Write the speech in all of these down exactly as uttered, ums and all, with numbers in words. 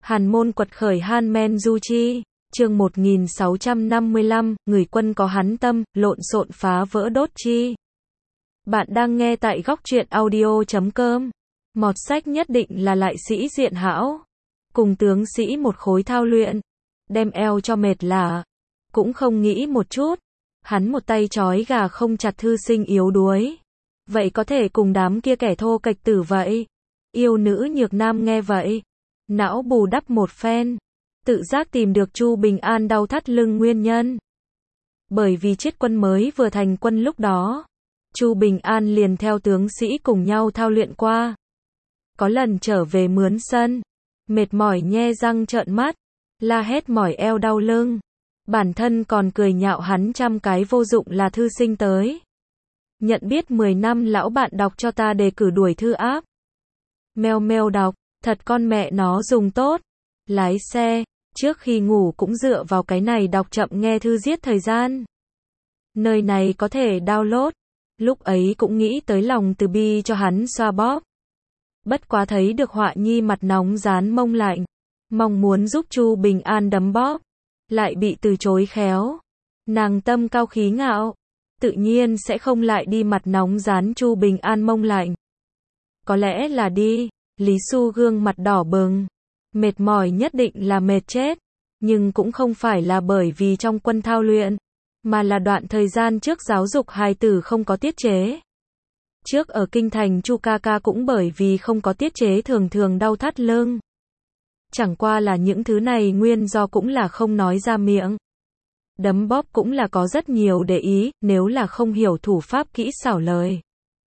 Hàn môn quật khởi Han Men Du Chi, chương một nghìn sáu trăm năm mươi lăm, người quân có hắn tâm, lộn xộn phá vỡ đốt chi. Bạn đang nghe tại góc truyện audio chấm com. Mọt sách nhất định là lại sĩ diện hão. Cùng tướng sĩ một khối thao luyện. Đem eo cho mệt lả. Cũng không nghĩ một chút. Hắn một tay trói gà không chặt thư sinh yếu đuối. Vậy có thể cùng đám kia kẻ thô kệch tử vậy. Yêu nữ Nhược Nam nghe vậy. Não bù đắp một phen. Tự giác tìm được Chu Bình An đau thắt lưng nguyên nhân. Bởi vì chiết quân mới vừa thành quân lúc đó. Chu Bình An liền theo tướng sĩ cùng nhau thao luyện qua. Có lần trở về mướn sân. Mệt mỏi nhe răng trợn mắt. La hét mỏi eo đau lưng. Bản thân còn cười nhạo hắn trăm cái vô dụng là thư sinh tới. Nhận biết mười năm lão bạn đọc cho ta đề cử đuổi thư áp. Meo meo đọc, thật con mẹ nó dùng tốt. Lái xe, trước khi ngủ cũng dựa vào cái này đọc chậm nghe thư giết thời gian. Nơi này có thể download. Lúc ấy cũng nghĩ tới lòng từ bi cho hắn xoa bóp. Bất quá thấy được họa nhi mặt nóng dán mông lạnh. Mong muốn giúp Chu Bình An đấm bóp. Lại bị từ chối khéo. Nàng tâm cao khí ngạo. Tự nhiên sẽ không lại đi mặt nóng dán Chu Bình An mông lạnh. Có lẽ là đi. Lý Xu gương mặt đỏ bừng. Mệt mỏi nhất định là mệt chết. Nhưng cũng không phải là bởi vì trong quân thao luyện. Mà là đoạn thời gian trước giáo dục hài tử không có tiết chế. Trước ở kinh thành Chu ca ca cũng bởi vì không có tiết chế thường thường đau thắt lưng. Chẳng qua là những thứ này nguyên do cũng là không nói ra miệng. Đấm bóp cũng là có rất nhiều để ý, nếu là không hiểu thủ pháp kỹ xảo lời.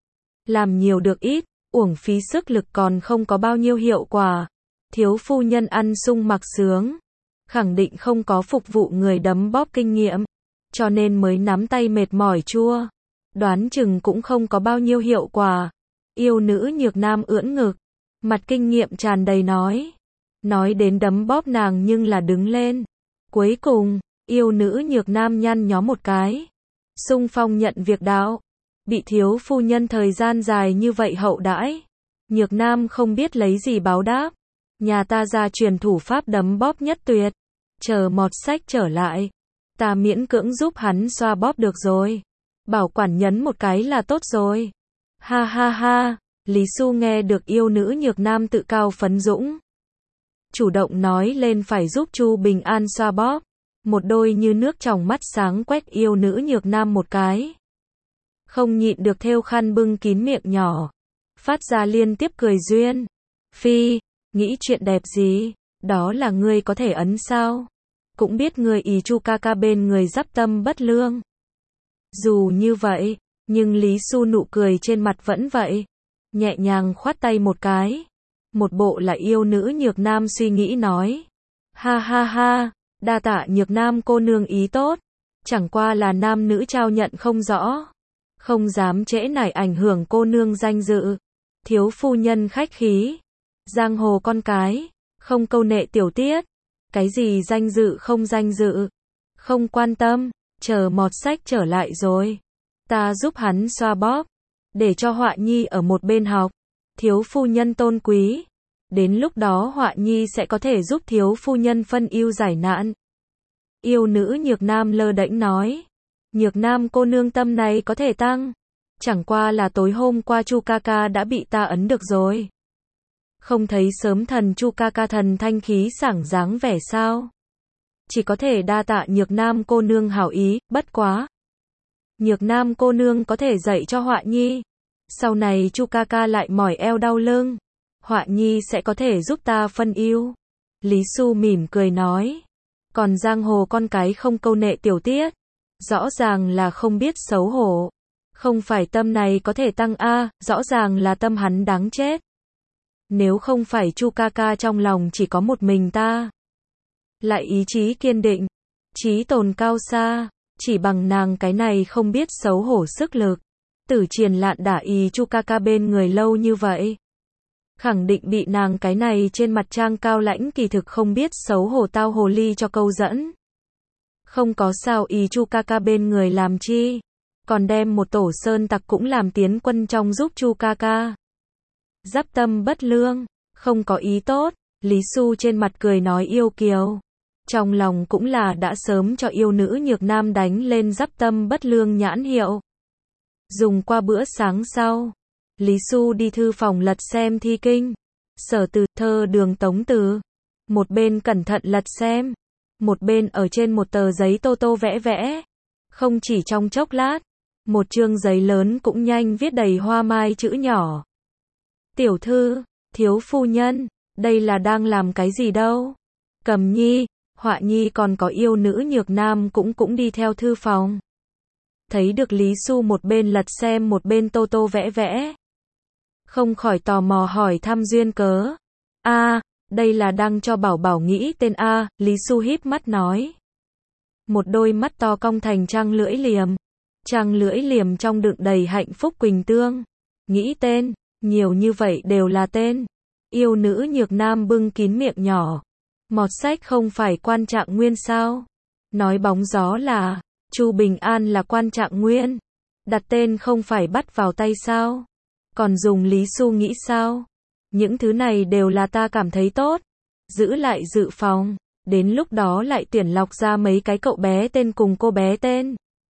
Làm nhiều được ít, uổng phí sức lực còn không có bao nhiêu hiệu quả. Thiếu phu nhân ăn sung mặc sướng. Khẳng định không có phục vụ người đấm bóp kinh nghiệm. Cho nên mới nắm tay mệt mỏi chua. Đoán chừng cũng không có bao nhiêu hiệu quả. Yêu nữ Nhược Nam ưỡn ngực. Mặt kinh nghiệm tràn đầy nói. Nói đến đấm bóp nàng nhưng là đứng lên. Cuối cùng, yêu nữ Nhược Nam nhăn nhó một cái. Xung phong nhận việc đạo. Bị thiếu phu nhân thời gian dài như vậy hậu đãi. Nhược Nam không biết lấy gì báo đáp. Nhà ta ra truyền thủ pháp đấm bóp nhất tuyệt. Chờ mọt sách trở lại. Ta miễn cưỡng giúp hắn xoa bóp được rồi. Bảo quản nhấn một cái là tốt rồi. Ha ha ha. Lý Xu nghe được yêu nữ Nhược Nam tự cao phấn dũng. Chủ động nói lên phải giúp Chu Bình An xoa bóp. Một đôi như nước trong mắt sáng quét yêu nữ Nhược Nam một cái. Không nhịn được thêu khăn bưng kín miệng nhỏ. Phát ra liên tiếp cười duyên. Phi, nghĩ chuyện đẹp gì, đó là ngươi có thể ấn sao? Cũng biết người ý Chu ca ca bên người dắp tâm bất lương. Dù như vậy, nhưng Lý Xu nụ cười trên mặt vẫn vậy. Nhẹ nhàng khoát tay một cái. Một bộ là yêu nữ Nhược Nam suy nghĩ nói. Ha ha ha, đa tạ Nhược Nam cô nương ý tốt. Chẳng qua là nam nữ trao nhận không rõ. Không dám trễ nải ảnh hưởng cô nương danh dự. Thiếu phu nhân khách khí. Giang hồ con cái. Không câu nệ tiểu tiết. Cái gì danh dự không danh dự. Không quan tâm. Chờ mọt sách trở lại rồi. Ta giúp hắn xoa bóp. Để cho họa nhi ở một bên học. Thiếu phu nhân tôn quý. Đến lúc đó họa nhi sẽ có thể giúp thiếu phu nhân phân ưu giải nạn. Yêu nữ Nhược Nam lơ đễnh nói. Nhược Nam cô nương tâm này có thể tăng. Chẳng qua là tối hôm qua Chu ca ca đã bị ta ấn được rồi. Không thấy sớm thần Chu ca ca thần thanh khí sảng dáng vẻ sao. Chỉ có thể đa tạ Nhược Nam cô nương hảo ý, bất quá. Nhược Nam cô nương có thể dạy cho họa nhi. Sau này Chu ca ca lại mỏi eo đau lưng. Họa nhi sẽ có thể giúp ta phân ưu. Lý Xu mỉm cười nói. Còn giang hồ con cái không câu nệ tiểu tiết. Rõ ràng là không biết xấu hổ. Không phải tâm này có thể tăng a, rõ ràng là tâm hắn đáng chết. Nếu không phải Chu ca ca trong lòng chỉ có một mình ta. Lại ý chí kiên định. Chí tồn cao xa. Chỉ bằng nàng cái này không biết xấu hổ sức lực. Tử Triền Lạn đả ý Chu ca ca bên người lâu như vậy. Khẳng định bị nàng cái này trên mặt trang cao lãnh kỳ thực không biết xấu hổ tao hồ ly cho câu dẫn. Không có sao ý Chu ca ca bên người làm chi. Còn đem một tổ sơn tặc cũng làm tiến quân trong giúp Chu ca ca. Dắp tâm bất lương. Không có ý tốt. Lý Xu trên mặt cười nói yêu kiều. Trong lòng cũng là đã sớm cho yêu nữ nhược nam đánh lên giáp tâm bất lương nhãn hiệu. Dùng qua bữa sáng sau, Lý Xu đi thư phòng lật xem thi kinh, Sở Từ, thơ Đường Tống Từ. Một bên cẩn thận lật xem, một bên ở trên một tờ giấy tô tô vẽ vẽ. Không chỉ trong chốc lát, một chương giấy lớn cũng nhanh viết đầy hoa mai chữ nhỏ. Tiểu thư, thiếu phu nhân, đây là đang làm cái gì đâu? Cầm nhi, Họa nhi còn có yêu nữ nhược nam cũng cũng đi theo thư phòng. Thấy được Lý Xu một bên lật xem một bên tô tô vẽ vẽ. Không khỏi tò mò hỏi thăm duyên cớ. A, đây là đang cho bảo bảo nghĩ tên A, Lý Xu híp mắt nói. Một đôi mắt to cong thành trăng lưỡi liềm. Trăng lưỡi liềm trong đựng đầy hạnh phúc quỳnh tương. Nghĩ tên, nhiều như vậy đều là tên. Yêu nữ nhược nam bưng kín miệng nhỏ. Mọt sách không phải Quan Trạng Nguyên sao? Nói bóng gió là, Chu Bình An là Quan Trạng Nguyên. Đặt tên không phải bắt vào tay sao? Còn dùng Lý Xu nghĩ sao? Những thứ này đều là ta cảm thấy tốt. Giữ lại dự phòng. Đến lúc đó lại tuyển lọc ra mấy cái cậu bé tên cùng cô bé tên.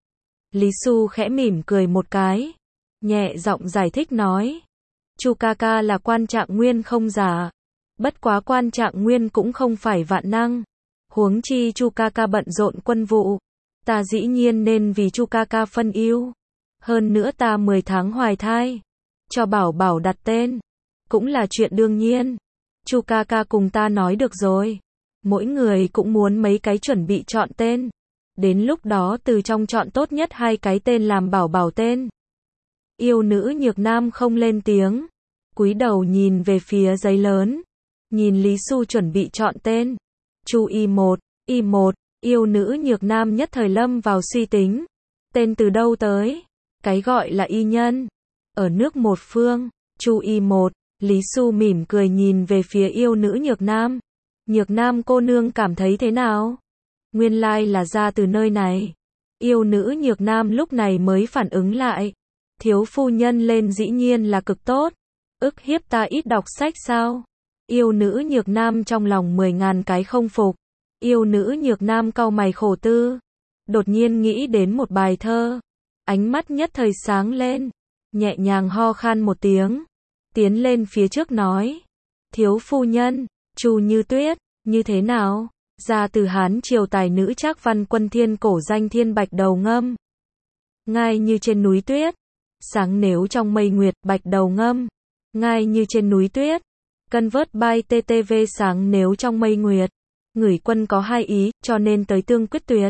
Lý Xu khẽ mỉm cười một cái. Nhẹ giọng giải thích nói. Chu ca ca là Quan Trạng Nguyên không giả. Bất quá Quan Trạng Nguyên cũng không phải vạn năng. Huống chi Chu ca ca bận rộn quân vụ. Ta dĩ nhiên nên vì Chu ca ca phân ưu. Hơn nữa ta mười tháng hoài thai. Cho bảo bảo đặt tên. Cũng là chuyện đương nhiên. Chu ca ca cùng ta nói được rồi. Mỗi người cũng muốn mấy cái chuẩn bị chọn tên. Đến lúc đó từ trong chọn tốt nhất hai cái tên làm bảo bảo tên. Yêu nữ nhược nam không lên tiếng. Cúi đầu nhìn về phía giấy lớn. Nhìn Lý Xu chuẩn bị chọn tên. Chu y một, y một, yêu nữ nhược nam nhất thời lâm vào suy tính. Tên từ đâu tới? Cái gọi là y nhân. Ở nước một phương, Chu y một, Lý Xu mỉm cười nhìn về phía yêu nữ nhược nam. Nhược nam cô nương cảm thấy thế nào? Nguyên lai là ra từ nơi này. Yêu nữ nhược nam lúc này mới phản ứng lại. Thiếu phu nhân lên dĩ nhiên là cực tốt. Ức hiếp ta ít đọc sách sao? Yêu nữ nhược nam trong lòng mười ngàn cái không phục. Yêu nữ nhược nam cau mày khổ tư. Đột nhiên nghĩ đến một bài thơ. Ánh mắt nhất thời sáng lên. Nhẹ nhàng ho khan một tiếng. Tiến lên phía trước nói. Thiếu phu nhân, Chu Như Tuyết, như thế nào? Ra từ Hán triều tài nữ Trác Văn Quân thiên cổ danh thiên bạch đầu ngâm. Ngai như trên núi tuyết. Sáng nếu trong mây nguyệt bạch đầu ngâm. Ngai như trên núi tuyết. Cân vớt bay tê tê vê sáng nếu trong mây nguyệt. Ngửi quân có hai ý, cho nên tới tương quyết tuyệt.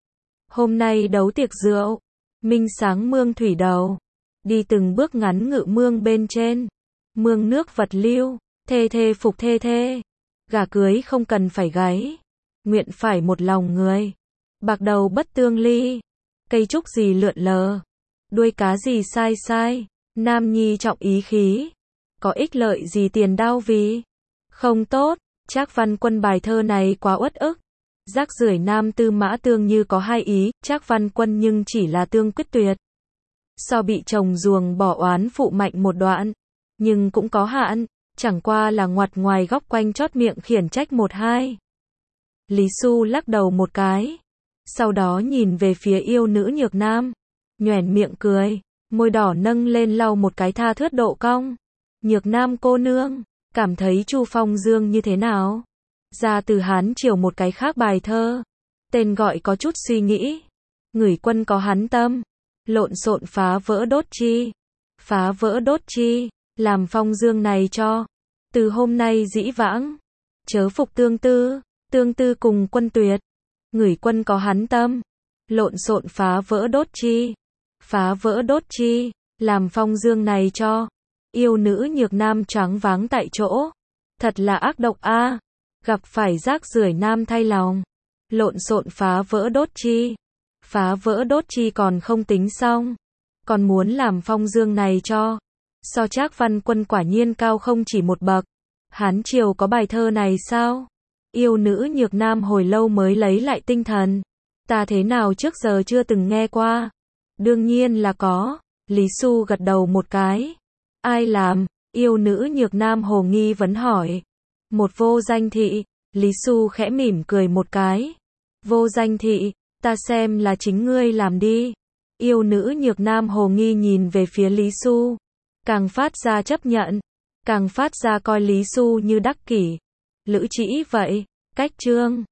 Hôm nay đấu tiệc rượu. Minh sáng mương thủy đầu. Đi từng bước ngắn ngự mương bên trên. Mương nước vật lưu. Thê thê phục thê thê. Gà cưới không cần phải gáy. Nguyện phải một lòng người. Bạc đầu bất tương ly. Cây trúc gì lượn lờ. Đuôi cá gì sai sai. Nam nhi trọng ý khí. Có ích lợi gì tiền đao vì. Không tốt. Trác Văn Quân bài thơ này quá uất ức. Rác rưởi nam tư mã tương như có hai ý. Trác Văn Quân nhưng chỉ là tương quyết tuyệt. So bị chồng ruồng bỏ oán phụ mạnh một đoạn. Nhưng cũng có hạn. Chẳng qua là ngoặt ngoài góc quanh chót miệng khiển trách một hai. Lý Xu lắc đầu một cái. Sau đó nhìn về phía yêu nữ nhược nam. Nhoẻn miệng cười. Môi đỏ nâng lên lau một cái tha thướt độ cong. Nhược nam cô nương. Cảm thấy Chu Phong Dương như thế nào? Ra từ Hán triều một cái khác bài thơ. Tên gọi có chút suy nghĩ. Ngửi quân có hắn tâm. Lộn xộn phá vỡ đốt chi. Phá vỡ đốt chi. Làm Phong Dương này cho. Từ hôm nay dĩ vãng. Chớ phục tương tư. Tương tư cùng quân tuyệt. Ngửi quân có hắn tâm. Lộn xộn phá vỡ đốt chi. Phá vỡ đốt chi. Làm Phong Dương này cho. Yêu nữ nhược nam choáng váng tại chỗ. Thật là ác độc a. Gặp phải rác rưởi nam thay lòng. Lộn xộn phá vỡ đốt chi. Phá vỡ đốt chi còn không tính xong. Còn muốn làm Phong Dương này cho. So Trác Văn Quân quả nhiên cao không chỉ một bậc. Hán triều có bài thơ này sao? Yêu nữ nhược nam hồi lâu mới lấy lại tinh thần. Ta thế nào trước giờ chưa từng nghe qua? Đương nhiên là có. Lý Xu gật đầu một cái. Ai làm? Yêu nữ nhược nam hồ nghi vấn hỏi. Một vô danh thị, Lý Xu khẽ mỉm cười một cái. Vô danh thị, ta xem là chính ngươi làm đi. Yêu nữ Nhược Nam hồ nghi nhìn về phía Lý Xu. Càng phát ra chấp nhận. Càng phát ra coi Lý Xu như đắc kỷ. Lữ Trĩ vậy. Cách chương